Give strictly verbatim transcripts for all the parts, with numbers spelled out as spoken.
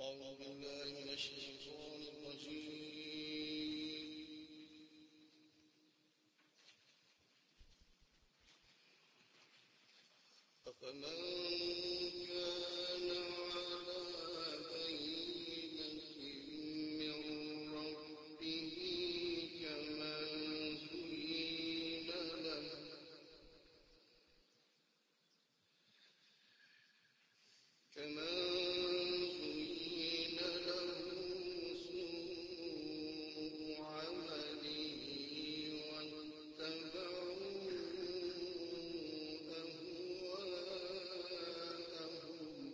أعوذ بالله من الشيطان الرجيم. أفمن كان على بينة من ربه كمن زين له كمن زين له سوء عمله واتبعوا أهواءهم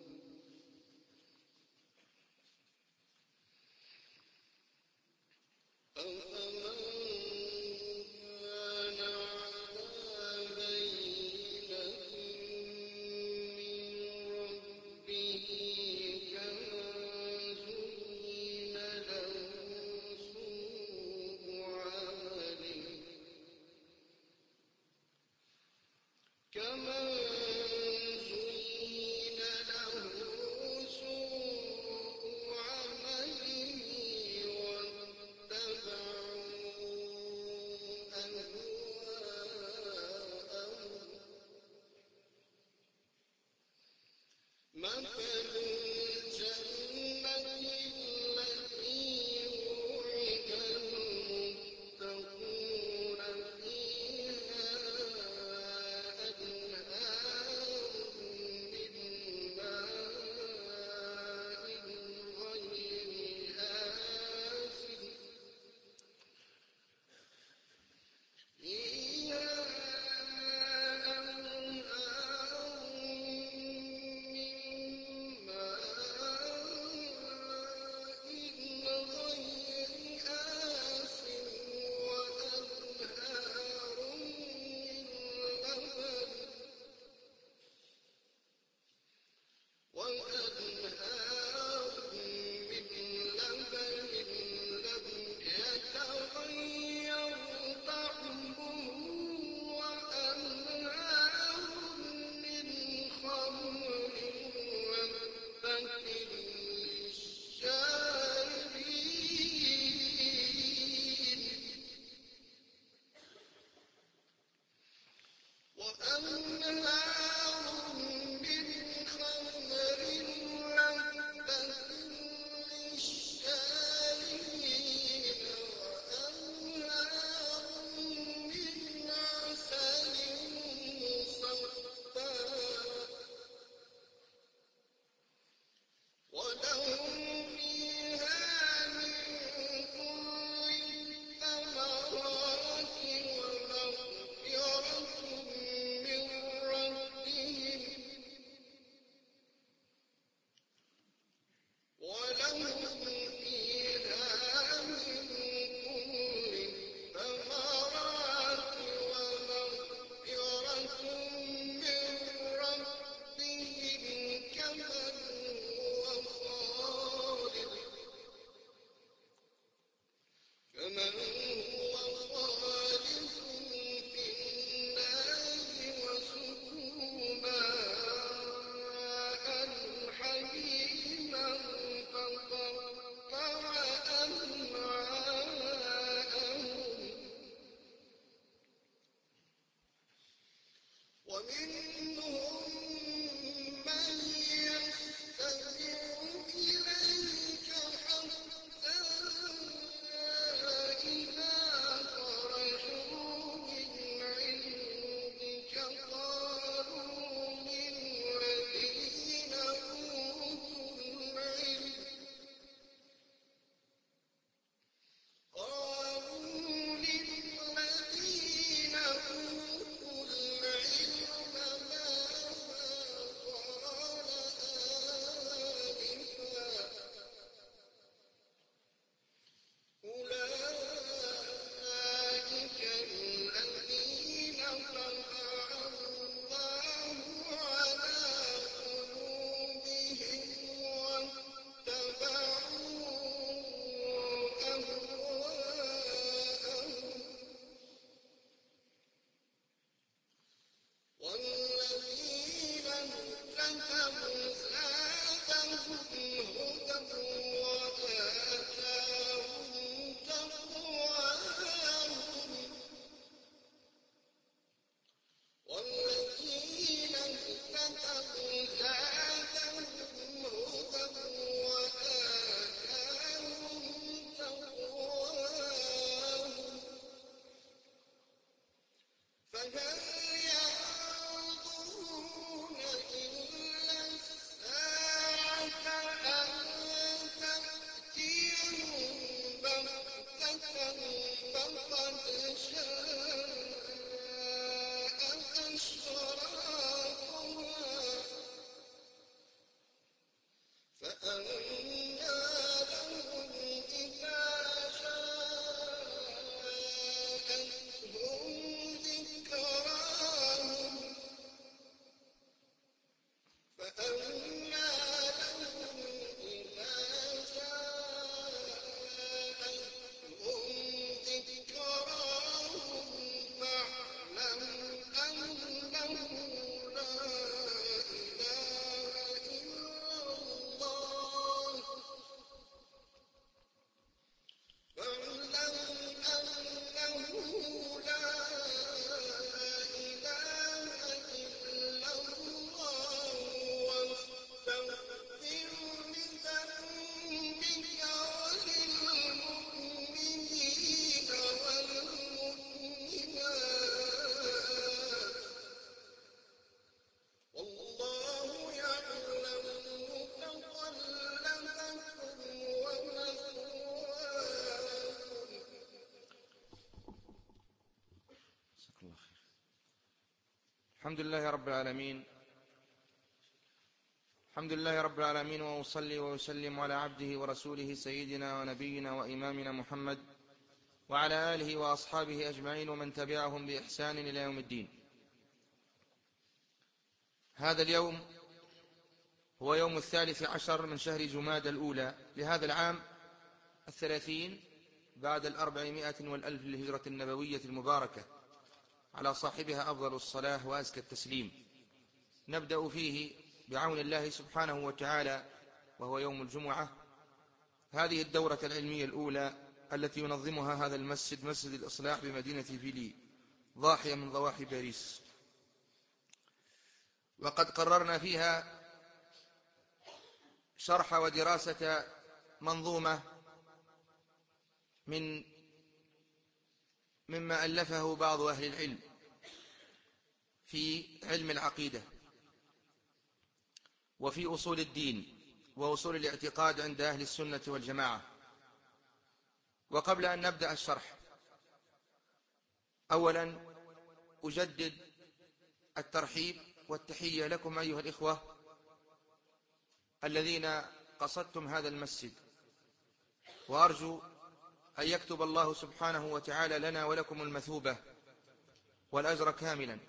أفمن كان على بينة من ربه كمن زين له سوء عمله كمن زين له سوء عمله واتبعوا أهواءهم مثل الجنة التي وعد المتقون فيها أنهار من ماء غير آسن فيها أنهار من ماء غير آسن وأنهار من لبن وأنهار من لبن لم يتغير طعمه وأنهار من خمر لذة للشاربين وأنهار من خمر لذة للشاربين وأنهار من عسل مصفى ولهم فيها من كل الثمرات ومغفرة من ربهم ولهم فيها من كل الثمرات ومغفرة من ربهم كمن هو خالد كمن هو خالد في النار وسقوا ماء حميما فقطع أمعاءهم ومنهم من يستمع إليك حتى إذا خرجوا من عندك قالوا للذين أوتوا العلم قالوا للذين أوتوا العلم ماذا قال آنفا أولئك الذين طبع الله على قلوبهم واتبعوا أهواءهم والذين اتبعوا زادهم هدى الحمد لله رب العالمين الحمد لله رب العالمين وأصلي وأسلم على عبده ورسوله سيدنا ونبينا وإمامنا محمد وعلى آله وأصحابه أجمعين ومن تبعهم بإحسان إلى يوم الدين. هذا اليوم هو يوم الثالث عشر من شهر جمادى الأولى لهذا العام الثلاثين بعد الأربعمائة والألف للهجرة النبوية المباركة، على صاحبها أفضل الصلاة وأزكى التسليم. نبدأ فيه بعون الله سبحانه وتعالى وهو يوم الجمعة هذه الدورة العلمية الأولى التي ينظمها هذا المسجد، مسجد الإصلاح بمدينة فيلي ضاحية من ضواحي باريس. وقد قررنا فيها شرح ودراسة منظومة من مما ألفه بعض أهل العلم في علم العقيدة وفي أصول الدين وأصول الاعتقاد عند أهل السنة والجماعة. وقبل أن نبدأ الشرح، أولا أجدد الترحيب والتحية لكم أيها الإخوة الذين قصدتم هذا المسجد، وأرجو أن يكتب الله سبحانه وتعالى لنا ولكم المثوبة والأجر كاملا.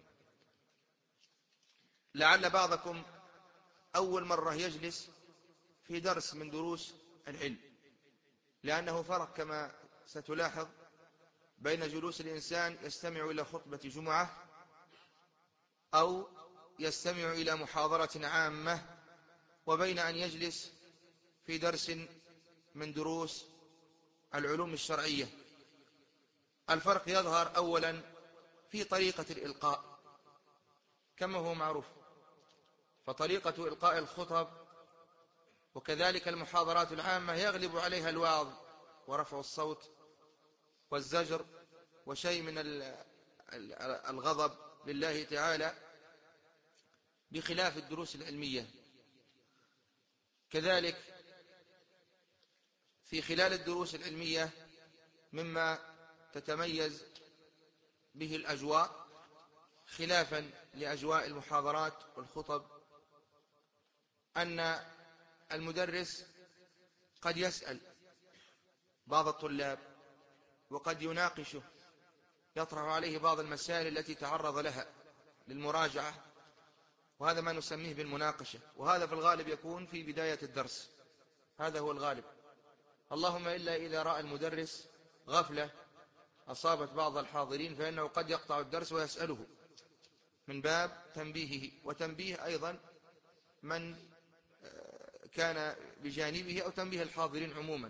لعل بعضكم أول مرة يجلس في درس من دروس العلم، لأنه فرق كما ستلاحظ بين جلوس الإنسان يستمع إلى خطبة جمعة أو يستمع إلى محاضرة عامة وبين أن يجلس في درس من دروس العلوم الشرعية. الفرق يظهر أولا في طريقة الإلقاء كما هو معروف، فطريقة إلقاء الخطب وكذلك المحاضرات العامة يغلب عليها الوعظ ورفع الصوت والزجر وشيء من الغضب لله تعالى، بخلاف الدروس العلمية. كذلك في خلال الدروس العلمية مما تتميز به الأجواء خلافا لأجواء المحاضرات والخطب أن المدرس قد يسأل بعض الطلاب وقد يناقشه، يطرح عليه بعض المسائل التي تعرض لها للمراجعة، وهذا ما نسميه بالمناقشة، وهذا في الغالب يكون في بداية الدرس، هذا هو الغالب. اللهم إلا إذا رأى المدرس غفلة أصابت بعض الحاضرين فإنه قد يقطع الدرس ويسأله من باب تنبيهه وتنبيه أيضا من كان بجانبه أو تنبيه الحاضرين عموما.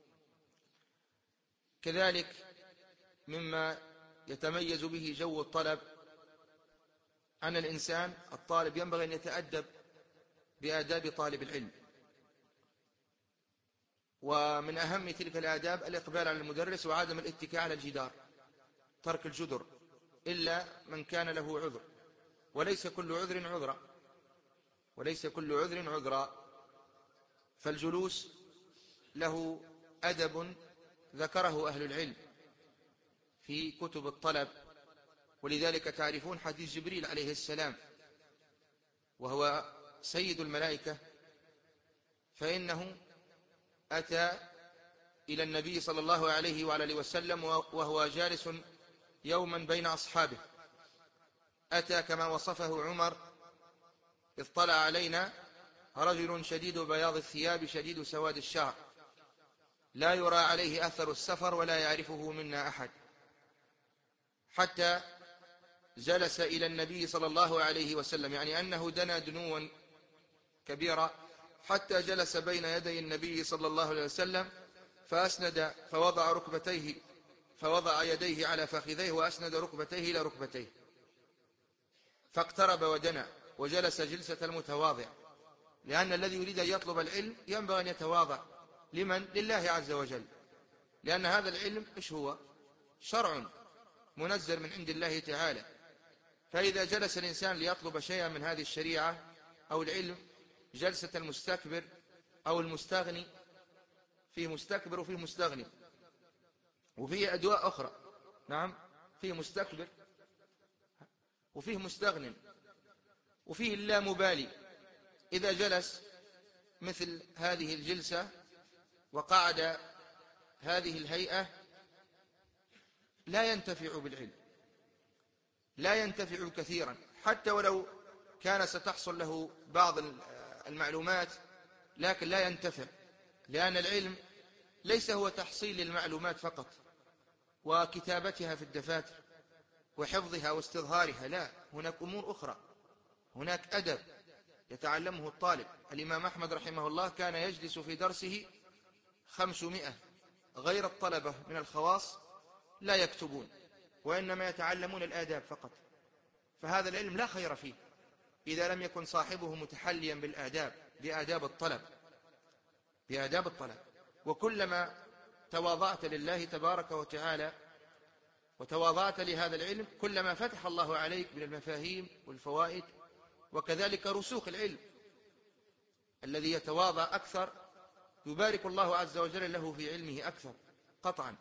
كذلك مما يتميز به جو الطلب أن الإنسان الطالب ينبغي أن يتأدب بآداب طالب العلم، ومن أهم تلك الآداب الإقبال على المدرس وعدم الاتكاء على الجدار، ترك الجدر إلا من كان له عذر، وليس كل عذر عذرا وليس كل عذر عذرا فالجلوس له أدب ذكره أهل العلم في كتب الطلب، ولذلك تعرفون حديث جبريل عليه السلام وهو سيد الملائكة، فإنه أتى إلى النبي صلى الله عليه وعلى وسلم وهو جالس يوما بين أصحابه، أتى كما وصفه عمر: اطلع علينا رجل شديد بياض الثياب شديد سواد الشعر لا يرى عليه أثر السفر ولا يعرفه منا أحد، حتى جلس إلى النبي صلى الله عليه وسلم، يعني أنه دنا دنوا كبيرا حتى جلس بين يدي النبي صلى الله عليه وسلم، فأسند فوضع ركبتيه فوضع يديه على فخذيه وأسند ركبتيه إلى ركبتيه، فاقترب ودنا وجلس جلسة المتواضع، لأن الذي يريد أن يطلب العلم ينبغي أن يتواضع. لمن؟ لله عز وجل، لأن هذا العلم إيش هو؟ شرع منزل من عند الله تعالى، فإذا جلس الإنسان ليطلب شيئا من هذه الشريعة أو العلم جلسة المستكبر أو المستغني، فيه مستكبر وفيه مستغني وفيه أدواء أخرى، نعم، فيه مستكبر وفيه مستغني وفيه اللامبالي، إذا جلس مثل هذه الجلسة وقعد هذه الهيئة لا ينتفع بالعلم، لا ينتفع كثيرا، حتى ولو كان ستحصل له بعض المعلومات لكن لا ينتفع، لأن العلم ليس هو تحصيل للمعلومات فقط وكتابتها في الدفاتر وحفظها واستظهارها، لا، هناك أمور أخرى، هناك أدب يتعلمه الطالب. الإمام أحمد رحمه الله كان يجلس في درسه خمسمائة غير الطلبة من الخواص لا يكتبون وإنما يتعلمون الآداب فقط، فهذا العلم لا خير فيه إذا لم يكن صاحبه متحليا بالآداب، بآداب الطلب بآداب الطلب وكلما تواضعت لله تبارك وتعالى وتواضعت لهذا العلم كلما فتح الله عليك من المفاهيم والفوائد، وكذلك رسوخ العلم. الذي يتواضع أكثر يبارك الله عز وجل له في علمه أكثر قطعا.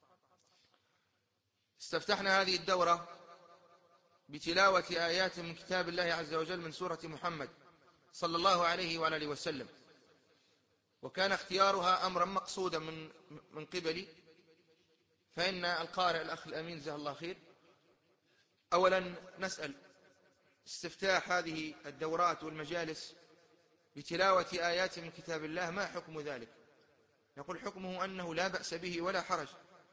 استفتحنا هذه الدورة بتلاوة آيات من كتاب الله عز وجل من سورة محمد صلى الله عليه وعلى وسلم، وكان اختيارها أمرا مقصودا من من قبلي، فإن القارئ الأخ الأمين جزاه الله خير أولا نسأل استفتاح هذه الدورات والمجالس بتلاوة آيات من كتاب الله ما حكم ذلك؟ نقول حكمه أنه لا بأس به ولا حرج،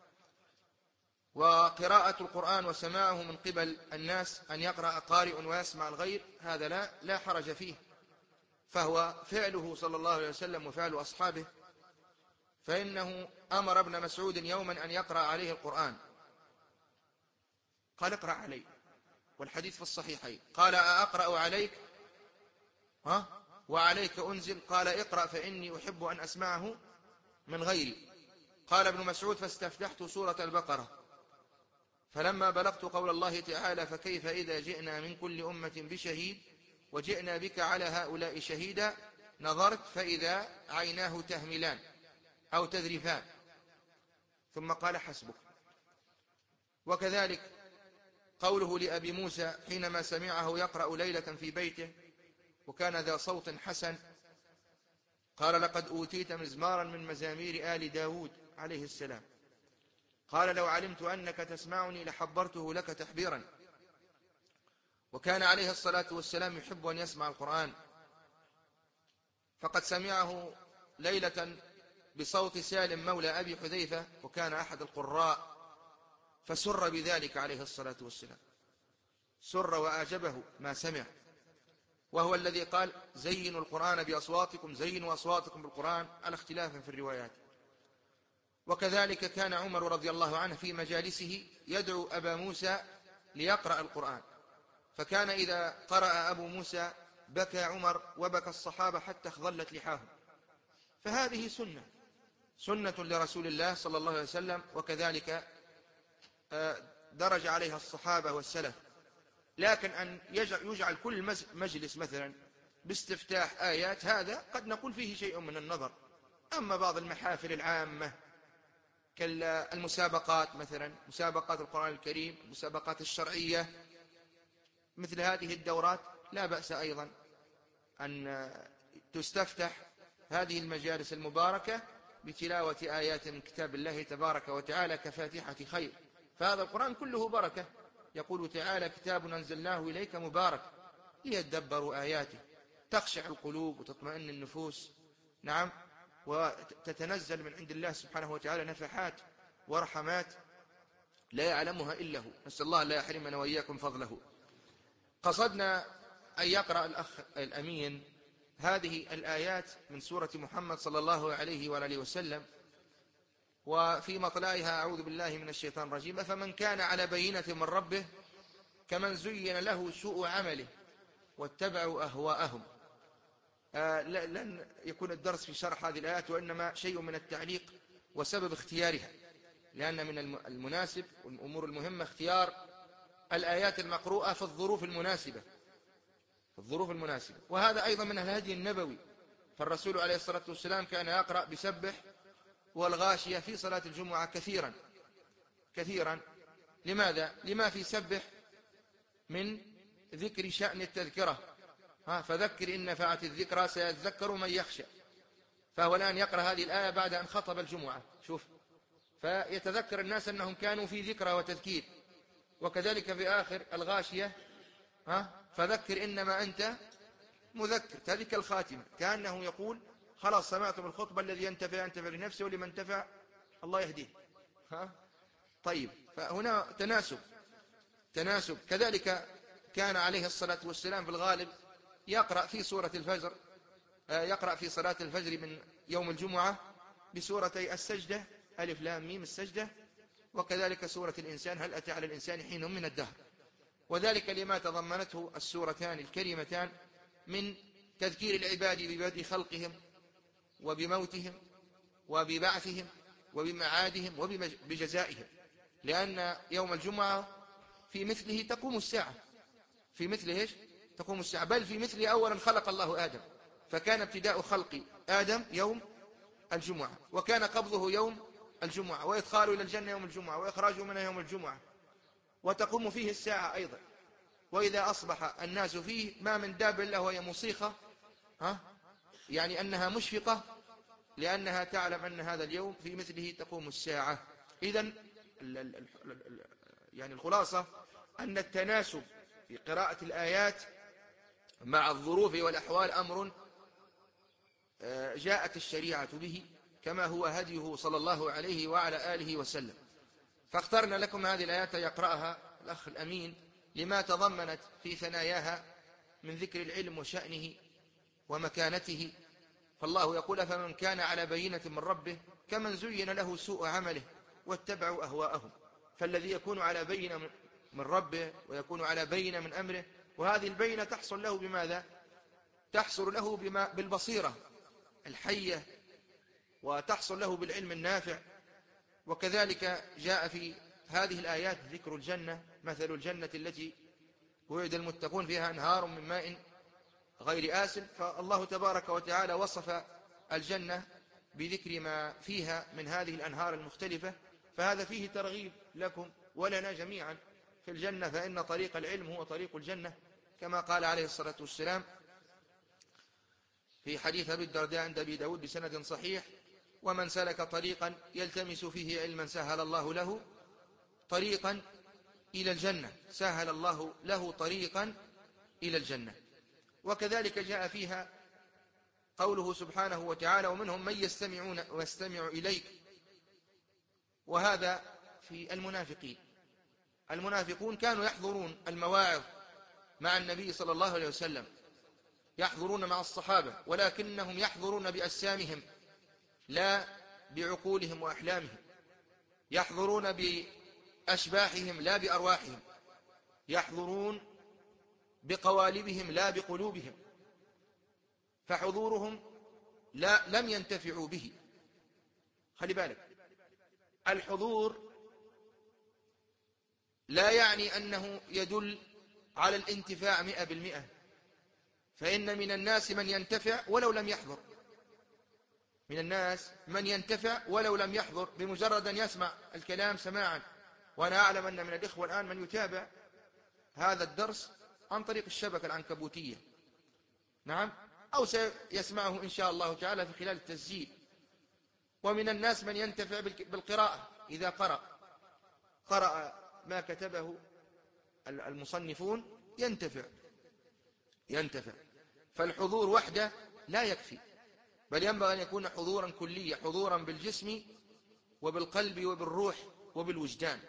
وقراءة القرآن وسماعه من قبل الناس أن يقرأ قارئ ويسمع الغير هذا لا لا حرج فيه، فهو فعله صلى الله عليه وسلم وفعل أصحابه، فإنه أمر ابن مسعود يوما أن يقرأ عليه القرآن، قال اقرأ علي، والحديث في الصحيحين، قال أقرأ عليك ها وعليك أنزل، قال اقرأ فإني أحب أن أسمعه من غيري، قال ابن مسعود فاستفتحت سورة البقرة، فلما بلغت قول الله تعالى فكيف إذا جئنا من كل أمة بشهيد وجئنا بك على هؤلاء شهيدا، نظرت فإذا عيناه تهملان أو تذرفان، ثم قال حسبك. وكذلك قوله لأبي موسى حينما سمعه يقرأ ليلة في بيته وكان ذا صوت حسن، قال لقد أوتيت مزمارا من مزامير آل داود عليه السلام، قال لو علمت أنك تسمعني لحبرته لك تحبيرا. وكان عليه الصلاة والسلام يحب أن يسمع القرآن، فقد سمعه ليلة بصوت سالم مولى أبي حذيفة وكان أحد القراء، فسر بذلك عليه الصلاة والسلام، سر وأعجبه ما سمع، وهو الذي قال زينوا القرآن بأصواتكم، زينوا أصواتكم بالقرآن، على اختلاف في الروايات. وكذلك كان عمر رضي الله عنه في مجالسه يدعو أبا موسى ليقرأ القرآن، فكان إذا قرأ أبو موسى بكى عمر وبكى الصحابة حتى اخضلت لحاهم. فهذه سنة سنة لرسول الله صلى الله عليه وسلم، وكذلك درج عليها الصحابة والسلف. لكن أن يجعل كل مجلس مثلا باستفتاح آيات، هذا قد نقول فيه شيء من النظر. أما بعض المحافل العامة كالمسابقات مثلا، مسابقات القرآن الكريم، المسابقات الشرعية، مثل هذه الدورات لا بأس أيضا أن تستفتح هذه المجالس المباركة بتلاوة آيات من كتاب الله تبارك وتعالى كفاتحة خير. فهذا القرآن كله بركة. يقول تعالى كتاب أنزلناه إليك مبارك ليدبروا آياته، تخشع القلوب وتطمئن النفوس. نعم، وتتنزل من عند الله سبحانه وتعالى نفحات ورحمات لا يعلمها إلا هو. نسأل الله لا يحرمنا وإياكم فضله. قصدنا أن يقرأ الأخ الأمين هذه الآيات من سورة محمد صلى الله عليه وآله وسلم، وفي مطلعها أعوذ بالله من الشيطان الرجيم: فمن كان على بينة من ربه كمن زين له سوء عمله واتبعوا أهواءهم. آه لن يكون الدرس في شرح هذه الآيات، وإنما شيء من التعليق وسبب اختيارها، لأن من المناسب والأمور المهمة اختيار الآيات المقروءة في الظروف المناسبة في الظروف المناسبة وهذا أيضا من الهدي النبوي. فالرسول عليه الصلاة والسلام كان يقرأ بسبح والغاشية في صلاة الجمعة كثيرا كثيرا. لماذا؟ لما في سبح من ذكر شأن التذكرة، ها فذكر إن نفعت الذكرى سيذكر من يخشى. فهو الآن يقرأ هذه الآية بعد أن خطب الجمعة، شوف، فيتذكر الناس أنهم كانوا في ذكرى وتذكير. وكذلك في آخر الغاشية: ها فذكر إنما أنت مذكر. تلك الخاتمة كأنه يقول خلاص سمعتم الخطبة، الذي ينتفع ينتفع لنفسه ولمن انتفع الله يهديه. ها طيب، فهنا تناسب تناسب كذلك كان عليه الصلاة والسلام في الغالب يقرأ في سورة الفجر، يقرأ في صلاة الفجر من يوم الجمعة بسورتي السجدة، ألف لام ميم السجدة، وكذلك سورة الإنسان، هل أتى على الإنسان حين من الدهر. وذلك لما تضمنته السورتان الكريمتان من تذكير العباد ببدء خلقهم وبموتهم وببعثهم وبمعادهم وبجزائهم، لأن يوم الجمعة في مثله تقوم الساعة في مثله إيش؟ تقوم الساعة، بل في مثله أولا خلق الله آدم، فكان ابتداء خلق آدم يوم الجمعة، وكان قبضه يوم الجمعة، وإدخاله إلى الجنة يوم الجمعة، وإخراجه منها يوم الجمعة، وتقوم فيه الساعة أيضا. وإذا أصبح الناس فيه ما من دابة إلا وهي مصيخة، ها يعني أنها مشفقة، لأنها تعلم أن هذا اليوم في مثله تقوم الساعة. إذن يعني الخلاصة أن التناسب في قراءة الآيات مع الظروف والأحوال أمر جاءت الشريعة به، كما هو هديه صلى الله عليه وعلى آله وسلم. فاخترنا لكم هذه الآيات يقرأها الأخ الأمين لما تضمنت في ثناياها من ذكر العلم وشأنه ومكانته. فالله يقول: فمن كان على بينة من ربه كمن زين له سوء عمله واتبعوا أهواءهم. فالذي يكون على بينة من ربه ويكون على بينة من أمره، وهذه البينة تحصل له بماذا؟ تحصل له بما بالبصيرة الحية، وتحصل له بالعلم النافع. وكذلك جاء في هذه الآيات ذكر الجنة: مثل الجنة التي وعد المتقون فيها أنهار من ماء غير آسن. فالله تبارك وتعالى وصف الجنة بذكر ما فيها من هذه الأنهار المختلفة، فهذا فيه ترغيب لكم ولنا جميعا في الجنة، فإن طريق العلم هو طريق الجنة، كما قال عليه الصلاة والسلام في حديث أبي الدرداء عند أبي داود بسند صحيح: ومن سلك طريقا يلتمس فيه علما سهل الله له طريقا إلى الجنة سهل الله له طريقا إلى الجنة. وكذلك جاء فيها قوله سبحانه وتعالى: ومنهم من يستمعون ويستمع إليك. وهذا في المنافقين. المنافقون كانوا يحضرون المواعظ مع النبي صلى الله عليه وسلم، يحضرون مع الصحابة، ولكنهم يحضرون بأجسامهم لا بعقولهم وأحلامهم، يحضرون بأشباحهم لا بأرواحهم، يحضرون بقوالبهم لا بقلوبهم، فحضورهم لا لم ينتفعوا به. خلي بالك، الحضور لا يعني أنه يدل على الانتفاع مئة بالمئة، فإن من الناس من ينتفع ولو لم يحضر، من الناس من ينتفع ولو لم يحضر بمجرد أن يسمع الكلام سماعا. وأنا أعلم أن من الإخوة الآن من يتابع هذا الدرس عن طريق الشبكة العنكبوتية، نعم، أو سيسمعه إن شاء الله تعالى في خلال التسجيل. ومن الناس من ينتفع بالقراءة، إذا قرأ قرأ ما كتبه المصنفون ينتفع ينتفع فالحضور وحده لا يكفي، بل ينبغي أن يكون حضورا كليا، حضورا بالجسم وبالقلب وبالروح وبالوجدان.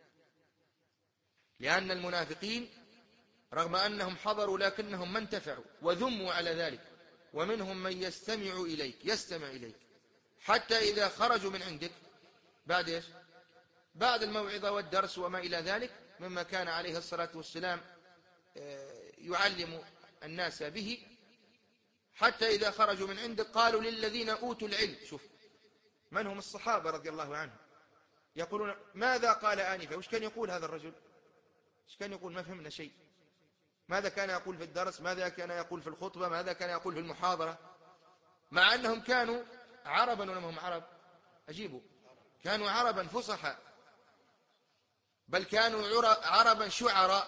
لأن المنافقين رغم أنهم حضروا لكنهم ما انتفعوا وذموا على ذلك. ومنهم من يستمع إليك يستمع إليك حتى إذا خرجوا من عندك بعد إيش؟ بعد الموعظة والدرس وما إلى ذلك مما كان عليه الصلاة والسلام يعلم الناس به، حتى إذا خرجوا من عندك قالوا للذين أوتوا العلم، شوف من هم الصحابة رضي الله عنهم، يقولون ماذا قال آنفا؟ وش كان يقول هذا الرجل؟ وش كان يقول؟ ما فهمنا شيء. ماذا كان يقول في الدرس؟ ماذا كان يقول في الخطبة؟ ماذا كان يقول في المحاضرة؟ مع أنهم كانوا عربا ولا هم عرب؟ أجيبوا، كانوا عربا فصحى، بل كانوا عربا شعراء.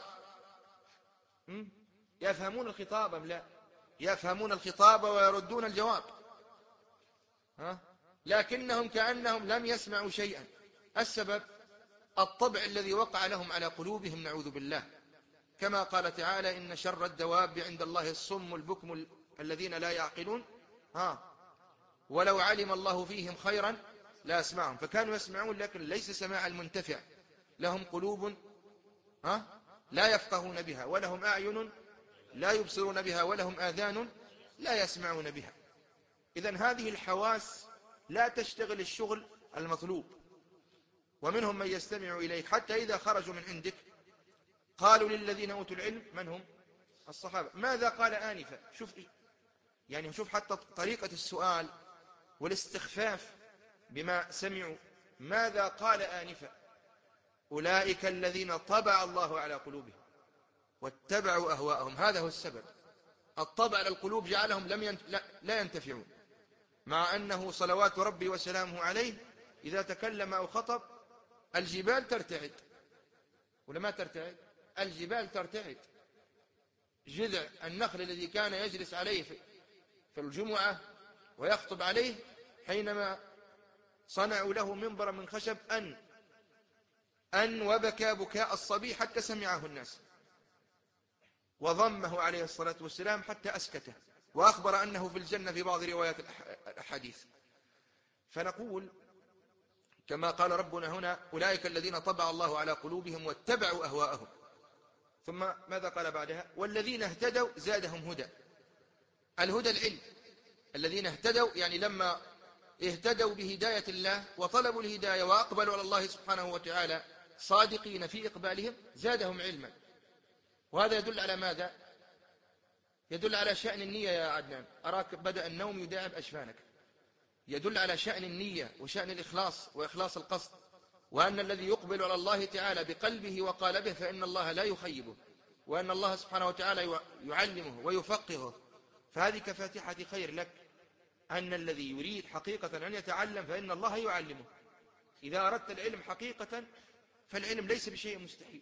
يفهمون الخطاب أم لا؟ يفهمون الخطاب ويردون الجواب، ها؟ لكنهم كأنهم لم يسمعوا شيئا. السبب الطبع الذي وقع لهم على قلوبهم، نعوذ بالله، كما قال تعالى إن شر الدواب عند الله الصم البكم الذين لا يعقلون، ها ولو علم الله فيهم خيرا لا أسمعهم. فكانوا يسمعون لكن ليس سماع المنتفع، لهم قلوب ها لا يفقهون بها، ولهم أعين لا يبصرون بها، ولهم آذان لا يسمعون بها. إذن هذه الحواس لا تشتغل الشغل المطلوب. ومنهم من يستمع إليك حتى إذا خرجوا من عندك قالوا للذين أوتوا العلم، من هم؟ الصحابة، ماذا قال آنفا؟ شوف يعني شوف حتى طريقة السؤال والاستخفاف بما سمعوا. ماذا قال آنفا؟ أولئك الذين طبع الله على قلوبهم واتبعوا أهواءهم. هذا هو السبب، الطبع على القلوب جعلهم لم ينت... لا... لا ينتفعون، مع أنه صلوات ربي وسلامه عليه إذا تكلم أو خطب الجبال ترتعد، ولا ما ترتعد؟ الجبال ترتعد. جذع النخل الذي كان يجلس عليه في الجمعة ويخطب عليه، حينما صنعوا له منبرا من خشب أن أن وبكى بكاء الصبي حتى سمعه الناس، وضمه عليه الصلاة والسلام حتى أسكته، وأخبر أنه في الجنة في بعض روايات الحديث. فنقول كما قال ربنا هنا أولئك الذين طبع الله على قلوبهم واتبعوا أهواءهم. ثم ماذا قال بعدها؟ والذين اهتدوا زادهم هدى. الهدى العلم. الذين اهتدوا يعني لما اهتدوا بهداية الله وطلبوا الهداية وأقبلوا على الله سبحانه وتعالى صادقين في إقبالهم زادهم علما. وهذا يدل على ماذا؟ يدل على شأن النية يا عدنان، أراك بدأ النوم يداعب أشفانك. يدل على شأن النية وشأن الإخلاص وإخلاص القصد، وأن الذي يقبل على الله تعالى بقلبه وقالبه فإن الله لا يخيبه، وأن الله سبحانه وتعالى يعلمه ويفقهه. فهذه كفاتحة خير لك، أن الذي يريد حقيقة أن يتعلم فإن الله يعلمه. إذا أردت العلم حقيقة فالعلم ليس بشيء مستحيل.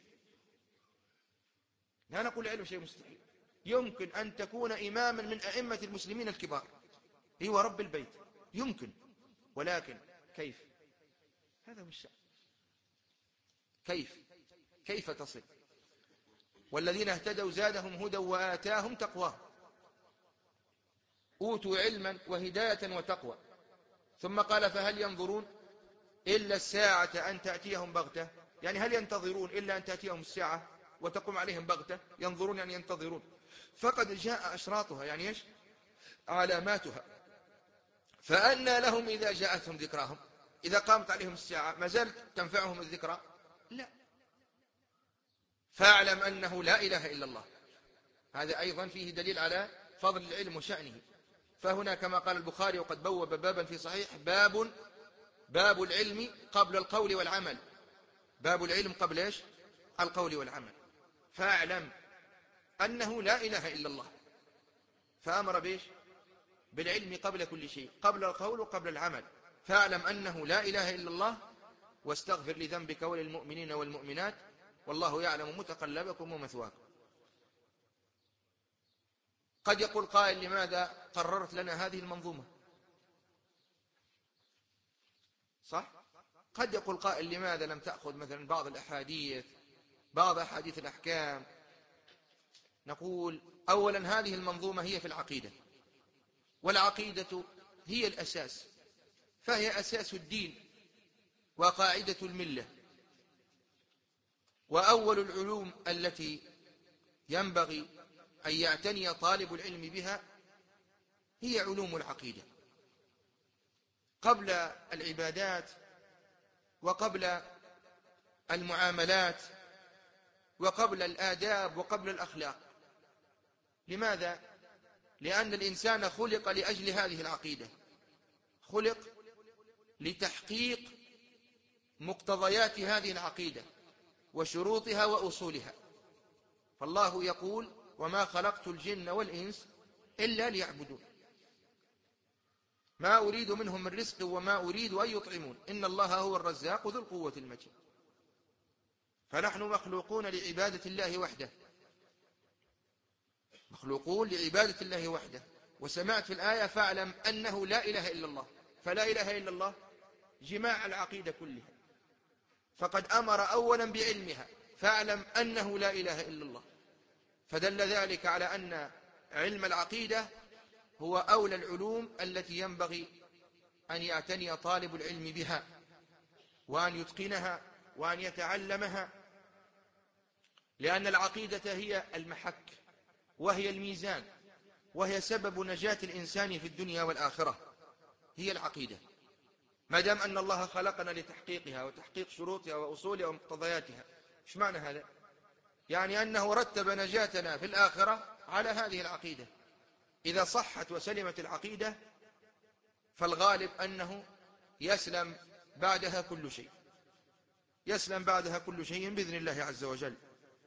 لا نقول العلم شيء مستحيل، يمكن أن تكون إماما من أئمة المسلمين الكبار، هو رب البيت، يمكن، ولكن كيف؟ هذا هو الشأن. كيف كيف تصل؟ والذين اهتدوا زادهم هدى وآتاهم تقواه. أوتوا علما وهداية وتقوى. ثم قال فهل ينظرون إلا الساعة أن تأتيهم بغتة، يعني هل ينتظرون إلا أن تأتيهم الساعة وتقوم عليهم بغتة ينظرون يعني ينتظرون، فقد جاء أشراطها يعني إيش علاماتها. فأنى لهم إذا جاءتهم ذكراهم، إذا قامت عليهم الساعة ما زالت تنفعهم الذكرى؟ لا. فاعلم أنه لا إله إلا الله، هذا أيضا فيه دليل على فضل العلم وشأنه. فهنا كما قال البخاري وقد بوب بابا في صحيح باب باب العلم قبل القول والعمل، باب العلم قبل إيش القول والعمل. فاعلم أنه لا إله إلا الله، فأمر بإيش بالعلم قبل كل شيء، قبل القول وقبل العمل. فاعلم أنه لا إله إلا الله واستغفر لذنبك وللمؤمنين والمؤمنات والله يعلم متقلبكم ومثواكم. قد يقول قائل لماذا قررت لنا هذه المنظومة؟ صح؟ قد يقول قائل لماذا لم تأخذ مثلا بعض الأحاديث، بعض أحاديث الأحكام؟ نقول أولا هذه المنظومة هي في العقيدة، والعقيدة هي الأساس، فهي أساس الدين وقاعدة الملة، وأول العلوم التي ينبغي أن يعتني طالب العلم بها هي علوم العقيدة، قبل العبادات وقبل المعاملات وقبل الآداب وقبل الأخلاق. لماذا؟ لأن الإنسان خلق لأجل هذه العقيدة، خلق لتحقيق مقتضيات هذه العقيدة وشروطها وأصولها. فالله يقول وما خلقت الجن والإنس إلا ليعبدون، ما أريد منهم من رزق وما أريد أن يطعمون إن الله هو الرزاق ذو القوة المتين. فنحن مخلوقون لعبادة الله وحده، مخلوقون لعبادة الله وحده. وسمعت في الآية فاعلم أنه لا إله إلا الله، فلا إله إلا الله جماع العقيدة كلها، فقد أمر أولا بعلمها، فاعلم أنه لا إله إلا الله. فدل ذلك على أن علم العقيدة هو أولى العلوم التي ينبغي أن يعتني طالب العلم بها وأن يتقنها وأن يتعلمها، لأن العقيدة هي المحك وهي الميزان وهي سبب نجاة الإنسان في الدنيا والآخرة. هي العقيدة، ما دام أن الله خلقنا لتحقيقها وتحقيق شروطها وأصولها ومقتضياتها. إيش معنى هذا؟ يعني أنه رتب نجاتنا في الآخرة على هذه العقيدة. إذا صحت وسلمت العقيدة فالغالب أنه يسلم بعدها كل شيء، يسلم بعدها كل شيء بإذن الله عز وجل.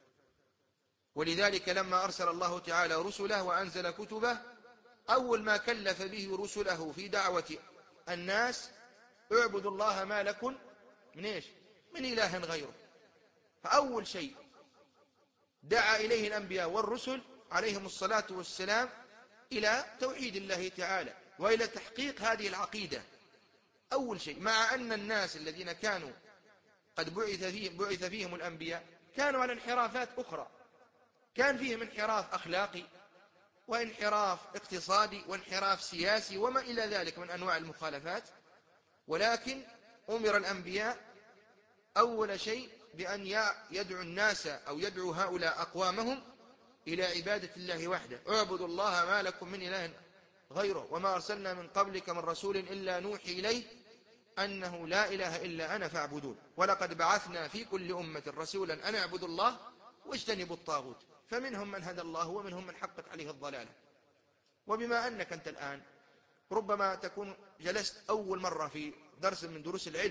ولذلك لما أرسل الله تعالى رسله وأنزل كتبه، أول ما كلف به رسله في دعوة الناس اعبدوا الله ما لكم من إيش؟ من إله غيره. فأول شيء دعا إليه الأنبياء والرسل عليهم الصلاة والسلام إلى توحيد الله تعالى وإلى تحقيق هذه العقيدة أول شيء، مع أن الناس الذين كانوا قد بعث فيهم, بعث فيهم الأنبياء كانوا على انحرافات أخرى، كان فيهم انحراف أخلاقي وانحراف اقتصادي وانحراف سياسي وما إلى ذلك من أنواع المخالفات. ولكن أمر الأنبياء أول شيء بأن يدعو الناس أو يدعو هؤلاء أقوامهم إلى عبادة الله وحده. اعبدوا الله ما لكم من إله غيره وما أرسلنا من قبلك من رسول إلا نوحي إليه أنه لا إله إلا أنا فاعبدون ولقد بعثنا في كل أمة رسولا أن اعبدوا الله واجتنبوا الطاغوت فمنهم من هدى الله ومنهم من حقت عليه الضلالة. وبما أنك أنت الآن ربما تكون جلست أول مرة في درس من دروس العلم،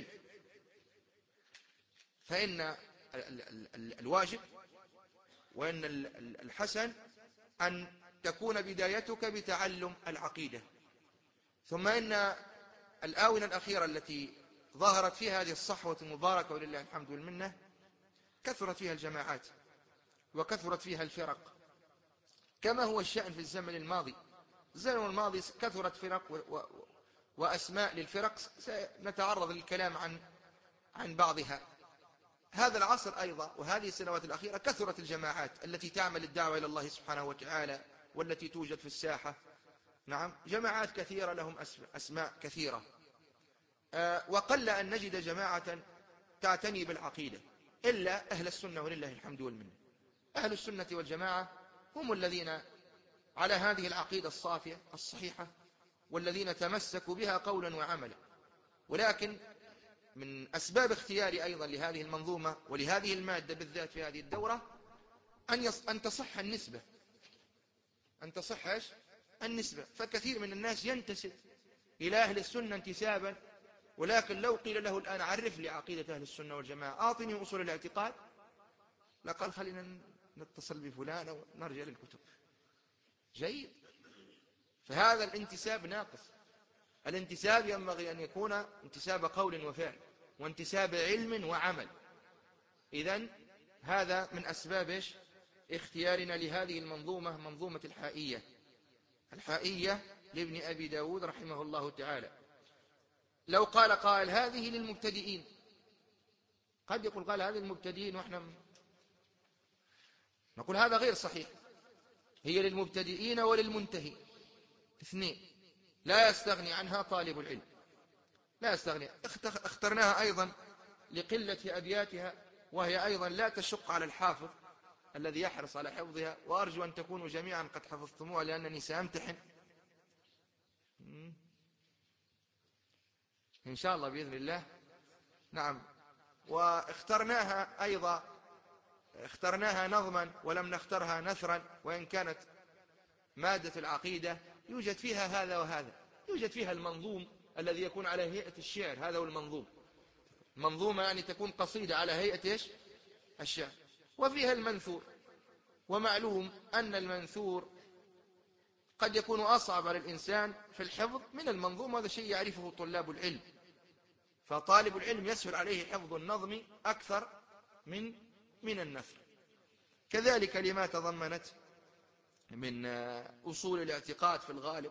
فإن الواجب وإن الحسن أن تكون بدايتك بتعلم العقيدة. ثم إن الآونة الأخيرة التي ظهرت فيها هذه الصحوة المباركة ولله الحمد والمنة كثرت فيها الجماعات وكثرت فيها الفرق، كما هو الشأن في الزمن الماضي. الزمن الماضي كثرت فرق و... و... وأسماء للفرق، سنتعرض للكلام عن عن بعضها. هذا العصر أيضا وهذه السنوات الأخيرة كثرت الجماعات التي تعمل الدعوة إلى الله سبحانه وتعالى والتي توجد في الساحة. نعم، جماعات كثيرة لهم أسماء كثيرة، أه وقل أن نجد جماعة تعتني بالعقيدة إلا أهل السنة ولله الحمد والمنة. أهل السنة والجماعة هم الذين على هذه العقيدة الصافية الصحيحة، والذين تمسكوا بها قولا وعملا. ولكن من أسباب اختياري أيضا لهذه المنظومة ولهذه المادة بالذات في هذه الدورة أن, يص... أن تصح النسبة أن تصح النسبة. فكثير من الناس ينتسب إلى أهل السنة انتسابا، ولكن لو قيل له الآن عرف لي عقيدة أهل السنة والجماعة، أعطني أصول الاعتقاد، لقال خلينا نتصل بفلان ونرجع للكتب. جيد. فهذا الانتساب ناقص. الانتساب ينبغي أن يكون انتساب قول وفعل، وانتساب علم وعمل. إذن هذا من أسباب اختيارنا لهذه المنظومة، منظومة الحائية الحائية لابن أبي داود رحمه الله تعالى. لو قال قائل هذه للمبتدئين، قد يقول قال هذه للمبتدئين، وإحنا نقول هذا غير صحيح. هي للمبتدئين وللمنتهي، اثنين، لا يستغني عنها طالب العلم، لا يستغني. اخترناها أيضا لقلة أبياتها، وهي أيضا لا تشق على الحافظ الذي يحرص على حفظها، وأرجو أن تكونوا جميعا قد حفظتموها لأنني سأمتحن إن شاء الله بإذن الله. نعم. واخترناها أيضا اخترناها نظما ولم نخترها نثرا، وإن كانت مادة العقيدة يوجد فيها هذا وهذا. يوجد فيها المنظوم الذي يكون على هيئة الشعر، هذا هو المنظوم. منظومة يعني تكون قصيدة على هيئة إيش؟ الشعر. وفيها المنثور، ومعلوم أن المنثور قد يكون أصعب على الإنسان في الحفظ من المنظوم، وهذا شيء يعرفه طلاب العلم. فطالب العلم يسهل عليه حفظ النظم أكثر من من النثر. كذلك لما تضمنت من أصول الاعتقاد في الغالب.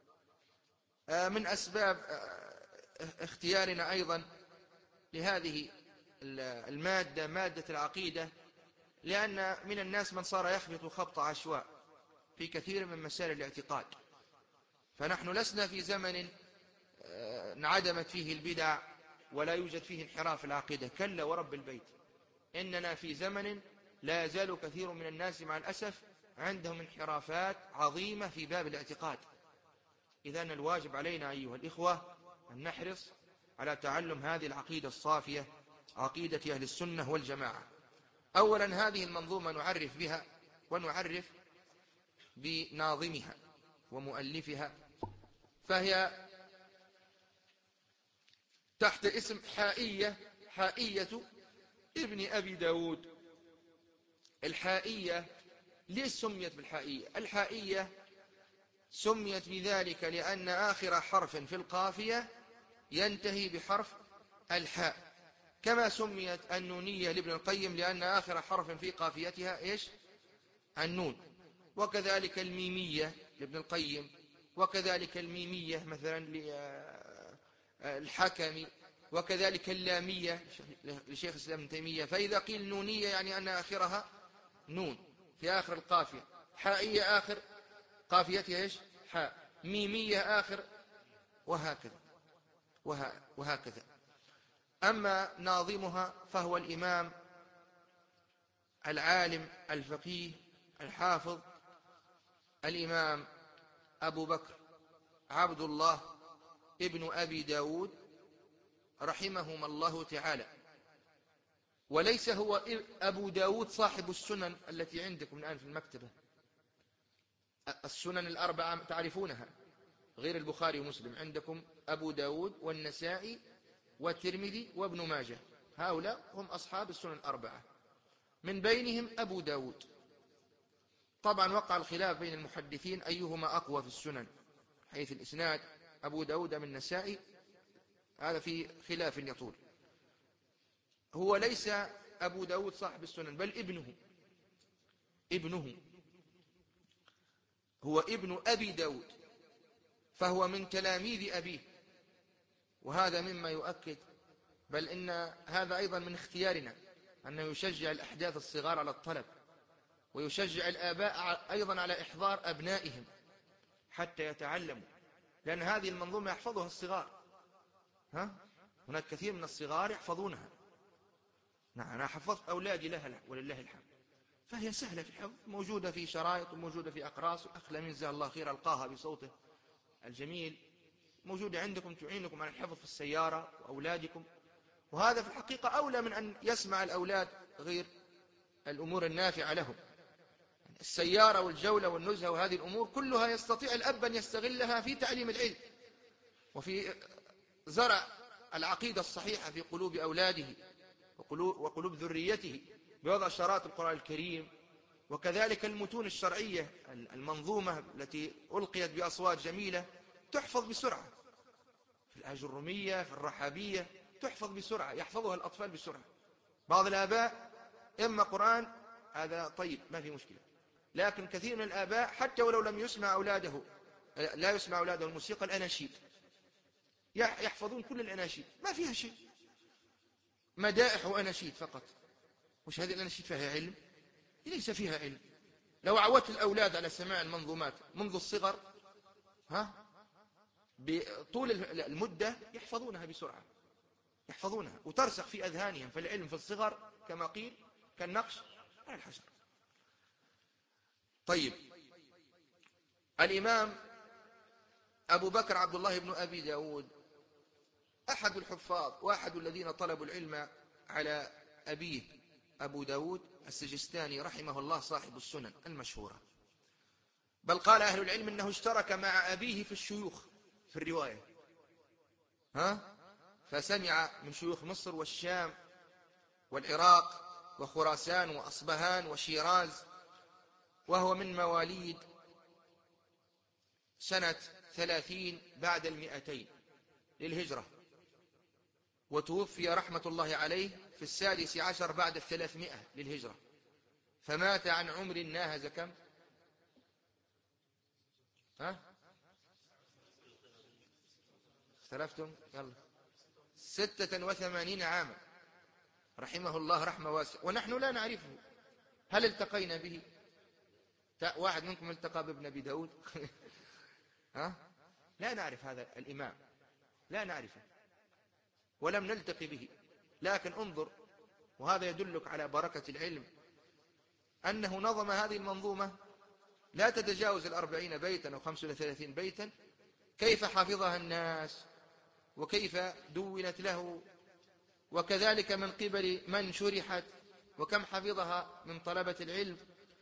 من أسباب اختيارنا أيضا لهذه المادة، مادة العقيدة، لأن من الناس من صار يخبط خبط عشواء في كثير من مسائل الاعتقاد. فنحن لسنا في زمن انعدمت فيه البدع ولا يوجد فيه انحراف العقيدة، كلا ورب البيت. إننا في زمن لا يزال كثير من الناس مع الأسف عندهم انحرافات عظيمة في باب الاعتقاد. إذن الواجب علينا أيها الإخوة أن نحرص على تعلم هذه العقيدة الصافية، عقيدة أهل السنة والجماعة. أولا هذه المنظومة نعرف بها ونعرف بناظمها ومؤلفها، فهي تحت اسم حائية، حائية ابن أبي داود. الحائية ليش سميت بالحائية؟ الحائية سميت بذلك لأن آخر حرف في القافية ينتهي بحرف الحاء، كما سميت النونية لابن القيم لأن آخر حرف في قافيتها إيش؟ النون. وكذلك الميمية لابن القيم، وكذلك الميمية مثلا للحكمي، وكذلك اللامية لشيخ الإسلام ابن تيمية. فإذا قيل نونية يعني أن آخرها نون في آخر القافية، حائية آخر قافيتها إيش؟ حاء، ميمية آخر، وهكذا وهكذا. أما ناظمها فهو الإمام العالم الفقيه الحافظ الإمام أبو بكر عبد الله ابن أبي داود رحمهما الله تعالى. وليس هو أبو داود صاحب السنن التي عندكم الآن في المكتبة، السنن الأربعة تعرفونها غير البخاري ومسلم. عندكم أبو داود والنسائي والترمذي وابن ماجه، هؤلاء هم أصحاب السنن الأربعة، من بينهم أبو داود. طبعا وقع الخلاف بين المحدثين أيهما أقوى في السنن حيث الإسناد، أبو داود من النسائي، هذا في خلاف يطول. هو ليس أبو داود صاحب السنن بل ابنه ابنه هو ابن أبي داود، فهو من تلاميذ أبيه. وهذا مما يؤكد، بل إن هذا أيضا من اختيارنا أنه يشجع الأحداث الصغار على الطلب، ويشجع الآباء أيضا على إحضار أبنائهم حتى يتعلموا، لأن هذه المنظومة يحفظها الصغار. ها؟ هناك كثير من الصغار يحفظونها. نعم، أنا حفظت أولادي لها ولله الحمد. فهي سهلة في الحفظ، موجودة في شرائط وموجودة في أقراص، والأخ لمين جزاه الله خير ألقاها بصوته الجميل، موجودة عندكم تعينكم على الحفظ في السيارة وأولادكم. وهذا في الحقيقة أولى من أن يسمع الأولاد غير الأمور النافعة لهم. السيارة والجولة والنزهة وهذه الأمور كلها يستطيع الأب أن يستغلها في تعليم العلم وفي زرع العقيدة الصحيحة في قلوب أولاده وقلوب, وقلوب ذريته بوضع شرائط القرآن الكريم، وكذلك المتون الشرعية المنظومة التي ألقيت بأصوات جميلة تحفظ بسرعة، في الآج الرومية في الرحابية تحفظ بسرعة، يحفظها الأطفال بسرعة. بعض الآباء إما قرآن هذا طيب ما في مشكلة، لكن كثير من الآباء حتى ولو لم يسمع أولاده لا يسمع أولاده الموسيقى الأناشيد، يحفظون كل الأناشيد ما فيها شيء، مدائح وأناشيد فقط. وش هذه الأناشيد فيها علم؟ ليس فيها علم. لو عودت الأولاد على سماع المنظومات منذ الصغر ها بطول المدة يحفظونها بسرعة، يحفظونها وترسخ في أذهانهم، فالعلم في الصغر كما قيل كالنقش على الحجر. طيب، الإمام أبو بكر عبد الله بن أبي داود أحد الحفاظ وأحد الذين طلبوا العلم على أبيه أبو داود السجستاني رحمه الله صاحب السنن المشهورة، بل قال أهل العلم أنه اشترك مع أبيه في الشيوخ في الرواية، ها فسمع من شيوخ مصر والشام والعراق وخراسان وأصبهان وشيراز، وهو من مواليد سنة ثلاثين بعد المئتين للهجرة، وتوفي رحمة الله عليه في السادس عشر بعد الثلاثمائة للهجرة، فمات عن عمر ناهز كم؟ ها؟ اختلفتم؟ يلا ستة وثمانين عاما رحمه الله رحمة واسعة، ونحن لا نعرفه. هل التقينا به؟ واحد منكم التقى بابن أبي داود؟ ها؟ لا نعرف هذا الإمام، لا نعرفه ولم نلتقي به، لكن انظر، وهذا يدلك على بركة العلم، أنه نظم هذه المنظومة لا تتجاوز الأربعين بيتا أو خمسة وثلاثين بيتا، كيف حفظها الناس وكيف دونت له، وكذلك من قبل من شرحت وكم حفظها من طلبة العلم.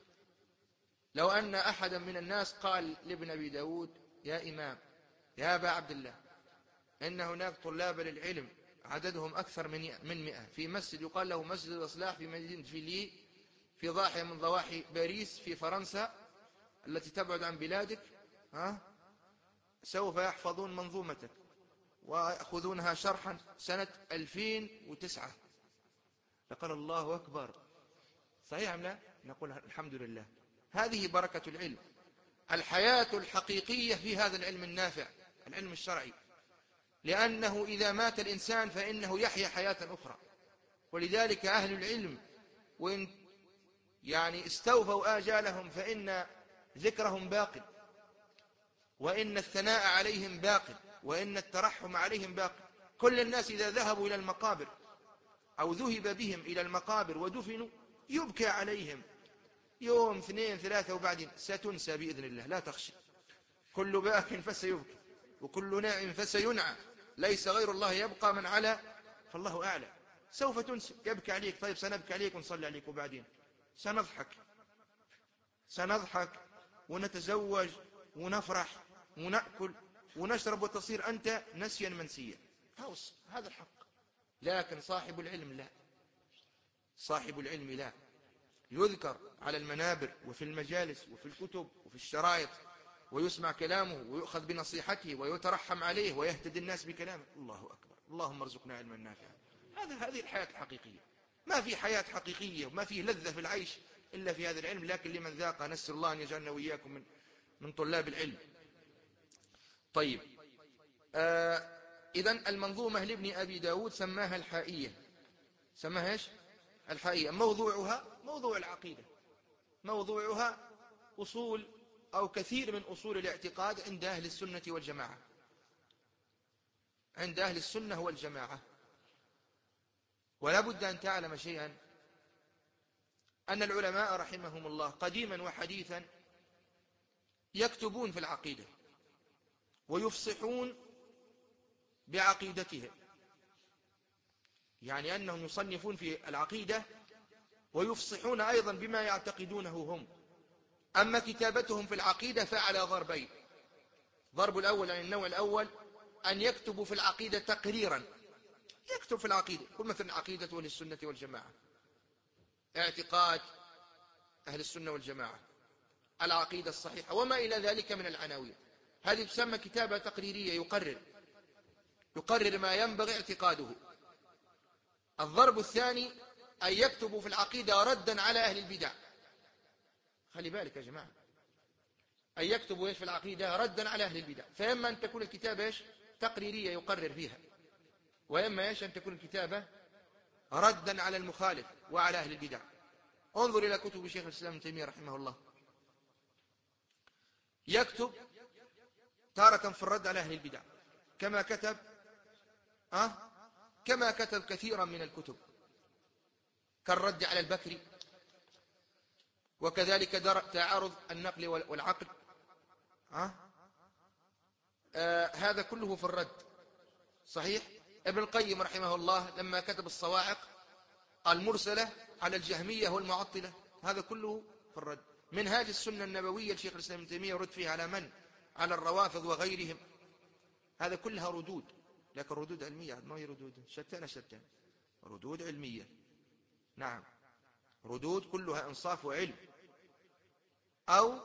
لو أن أحدا من الناس قال لابن أبي داود يا إمام يا أبا عبد الله إن هناك طلاب للعلم عددهم أكثر من مئة في مسجد يقال له مسجد الإصلاح في مدينة فيلي في ضاحية من ضواحي باريس في فرنسا التي تبعد عن بلادك، ها سوف يحفظون منظومتك ويأخذونها شرحا سنة ألفين وتسعة. فقال الله أكبر، صحيح أم لا؟ نقول الحمد لله. هذه بركة العلم، الحياة الحقيقية في هذا العلم النافع العلم الشرعي، لأنه إذا مات الإنسان فإنه يحيا حياة أخرى. ولذلك أهل العلم وإن يعني استوفوا آجالهم فإن ذكرهم باق، وإن الثناء عليهم باق، وإن الترحم عليهم باق. كل الناس إذا ذهبوا إلى المقابر أو ذهب بهم إلى المقابر ودفنوا يبكى عليهم يوم اثنين ثلاثة وبعدين ستنسى بإذن الله، لا تخشى. كل باك فسيبكي وكل ناع فسينعى، ليس غير الله يبقى من على فالله أعلى. سوف تنسى، يبكي عليك، طيب سنبكي عليك ونصلي عليك، وبعدين سنضحك سنضحك ونتزوج ونفرح ونأكل ونشرب وتصير أنت نسيا منسيا. هذا الحق. لكن صاحب العلم لا، صاحب العلم لا، يذكر على المنابر وفي المجالس وفي الكتب وفي الشرائط، ويسمع كلامه ويؤخذ بنصيحته ويترحم عليه ويهتدي الناس بكلامه. الله أكبر، اللهم ارزقنا علما نافعا. هذا هذه الحياة الحقيقية. ما في حياة حقيقية وما في لذة في العيش إلا في هذا العلم، لكن لمن ذاق. نسأل الله أن يجعلنا وإياكم من من طلاب العلم. طيب، آه إذن المنظومة لابن أبي داود سماها الحائية. سماها إيش؟ الحائية. موضوعها موضوع العقيدة، موضوعها أصول أو كثير من أصول الاعتقاد عند أهل السنة والجماعة، عند أهل السنة والجماعة. ولا بد أن تعلم شيئا، أن العلماء رحمهم الله قديما وحديثا يكتبون في العقيدة ويفصحون بعقيدتهم، يعني أنهم يصنفون في العقيدة ويفصحون أيضا بما يعتقدونه هم. أما كتابتهم في العقيدة فعلى ضربين: ضرب الأول عن النوع الأول أن يكتبوا في العقيدة تقريرا، يكتب في العقيدة كل مثلا عقيدة أهل السنة والجماعة، اعتقاد أهل السنة والجماعة، العقيدة الصحيحة وما إلى ذلك من العناوين، هذه تسمى كتابة تقريرية، يقرر يقرر ما ينبغي اعتقاده. الضرب الثاني أن يكتبوا في العقيدة ردا على أهل البدع. خلي بالك يا جماعة، أن يكتبوا إيش في العقيدة ردا على أهل البدع، فإما أن تكون الكتابة إيش تقريرية يقرر فيها، وإما إيش أن تكون الكتابة ردا على المخالف وعلى أهل البدع. انظر إلى كتب شيخ الإسلام ابن تيمية رحمه الله، يكتب تارة في الرد على أهل البدع كما كتب أه؟ كما كتب كثيرا من الكتب كالرد على البكري، وكذلك تعارض النقل والعقل أه؟ آه هذا كله في الرد صحيح. ابن القيم رحمه الله لما كتب الصواعق المرسلة على الجهمية والمعطلة، هذا كله في الرد. منهاج السنة النبوية لشيخ الإسلام ابن تيمية يرد فيه على من؟ على الروافض وغيرهم، هذا كلها ردود، لكن ردود علمية، ما هي ردود شتان شتان، ردود علمية، نعم، ردود كلها إنصاف وعلم. أو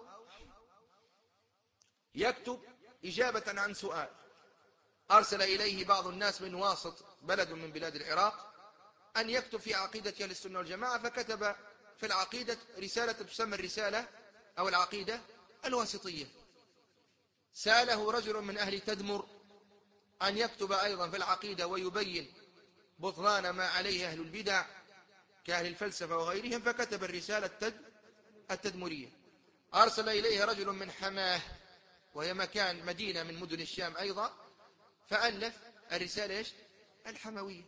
يكتب إجابة عن سؤال أرسل إليه بعض الناس من واسط بلد من بلاد العراق أن يكتب في عقيدة أهل السنة والجماعة، فكتب في العقيدة رسالة تسمى الرسالة أو العقيدة الواسطية. سأله رجل من أهل تدمر أن يكتب أيضا في العقيدة ويبين بطلان ما عليه أهل البدع كأهل الفلسفة وغيرهم، فكتب الرسالة التدمرية. أرسل إليه رجل من حماه وهي مكان مدينة من مدن الشام أيضا، فألف الرسالة إيش؟ الحموية.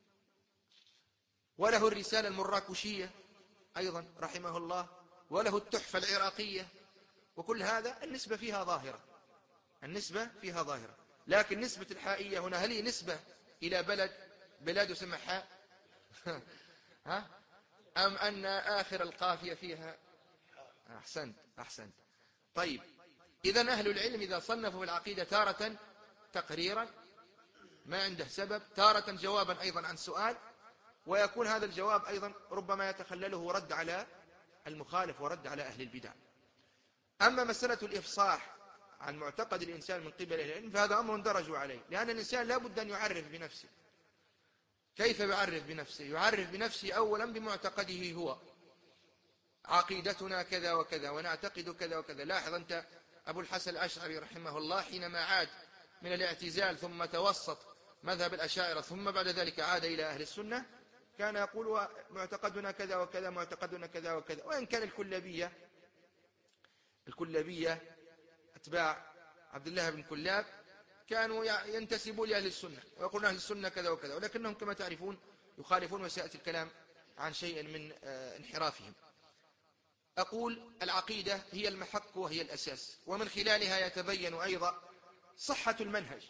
وله الرسالة المراكشية أيضا رحمه الله، وله التحفة العراقية، وكل هذا النسبة فيها ظاهرة، النسبة فيها ظاهرة. لكن نسبة الحائية هنا هل هي نسبة إلى بلد بلاد يسمى حاء ها؟ أم أن آخر القافية فيها؟ أحسنت أحسنت. طيب، إذن أهل العلم إذا صنفوا العقيدة تارة تقريرا ما عنده سبب، تارة جوابا أيضا عن سؤال، ويكون هذا الجواب أيضا ربما يتخلله رد على المخالف ورد على أهل البدع. أما مسألة الإفصاح عن معتقد الإنسان من قبل أهل العلم فهذا أمر درجوا عليه، لأن الإنسان لا بد أن يعرف بنفسه. كيف يعرف بنفسه؟ يعرف بنفسه أولا بمعتقده هو، عقيدتنا كذا وكذا ونعتقد كذا وكذا. لاحظ أنت أبو الحسن الأشعري رحمه الله حينما عاد من الاعتزال ثم توسط مذهب الأشاعرة ثم بعد ذلك عاد إلى أهل السنة، كان يقول معتقدنا كذا وكذا، معتقدنا كذا وكذا. وإن كان الكلابية الكلابية أتباع عبد الله بن كلاب كانوا ينتسبون لأهل السنة ويقولون أهل السنة كذا وكذا، ولكنهم كما تعرفون يخالفون، وسيأتي الكلام عن شيء من انحرافهم. أقول العقيدة هي المحك وهي الأساس، ومن خلالها يتبين أيضا صحة المنهج.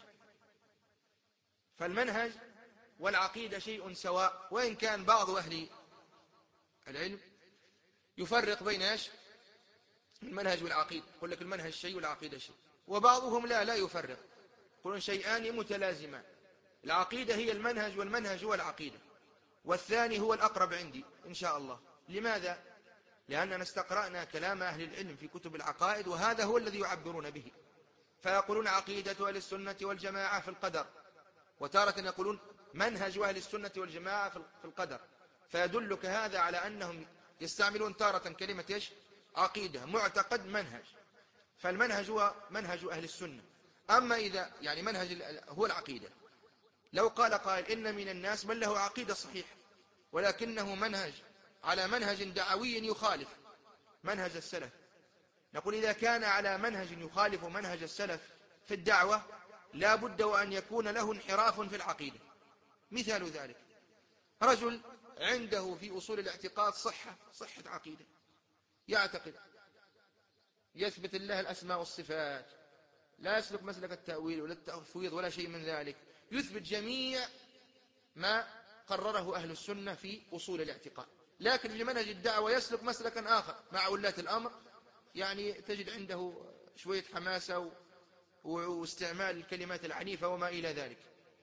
فالمنهج والعقيدة شيء سواء، وإن كان بعض أهل العلم يفرق بين ايش؟ المنهج والعقيدة، يقول لك المنهج شيء والعقيدة شيء، وبعضهم لا لا يفرق، يقولون شيئان متلازمان، العقيدة هي المنهج والمنهج هو العقيدة، والثاني هو الأقرب عندي إن شاء الله. لماذا؟ لأننا استقرأنا كلام أهل العلم في كتب العقائد، وهذا هو الذي يعبرون به، فيقولون عقيدة أهل السنة والجماعة في القدر، وتارة يقولون منهج أهل السنة والجماعة في القدر، فيدلك هذا على أنهم يستعملون تارة كلمة إيش؟ عقيدة، معتقد، منهج. فالمنهج هو منهج أهل السنة. أما إذا يعني منهج هو العقيدة، لو قال قائل إن من الناس من له عقيدة صحيحة ولكنه منهج على منهج دعوي يخالف منهج السلف، نقول إذا كان على منهج يخالف منهج السلف في الدعوة لا بد وأن يكون له انحراف في العقيدة. مثال ذلك رجل عنده في أصول الاعتقاد صحة صحة عقيدة، يعتقد يثبت الله الأسماء والصفات، لا يسلك مسلك التأويل ولا التفويض ولا شيء من ذلك، يثبت جميع ما قرره أهل السنة في أصول الاعتقاد. لكن في منهج الدعوة يسلك مسلكا آخر مع ولاة الأمر، يعني تجد عنده شوية حماسة واستعمال الكلمات العنيفة وما إلى ذلك.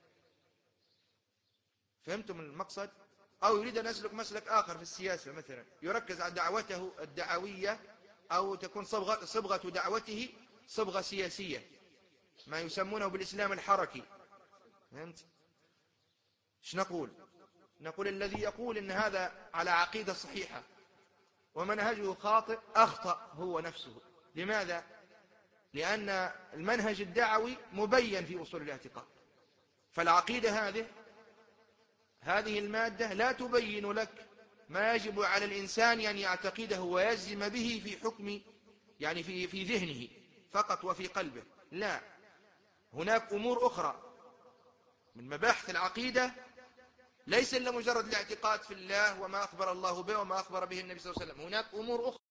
فهمتم المقصد؟ أو يريد أن يسلك مسلك آخر في السياسة مثلا، يركز على دعوته الدعوية، أو تكون صبغة, صبغة دعوته صبغة سياسية، ما يسمونه بالإسلام الحركي. فهمت؟ ايش نقول؟ نقول الذي يقول إن هذا على عقيدة صحيحة ومنهجه خاطئ أخطأ هو نفسه. لماذا؟ لأن المنهج الدعوي مبين في أصول الاعتقاد، فالعقيدة هذه هذه المادة لا تبين لك ما يجب على الإنسان أن يعتقده ويجزم به في حكم، يعني في في ذهنه فقط وفي قلبه. لا، هناك أمور أخرى من مباحث العقيدة، ليس إلا مجرد الاعتقاد في الله وما أخبر الله به وما أخبر به النبي صلى الله عليه وسلم. هناك أمور أخرى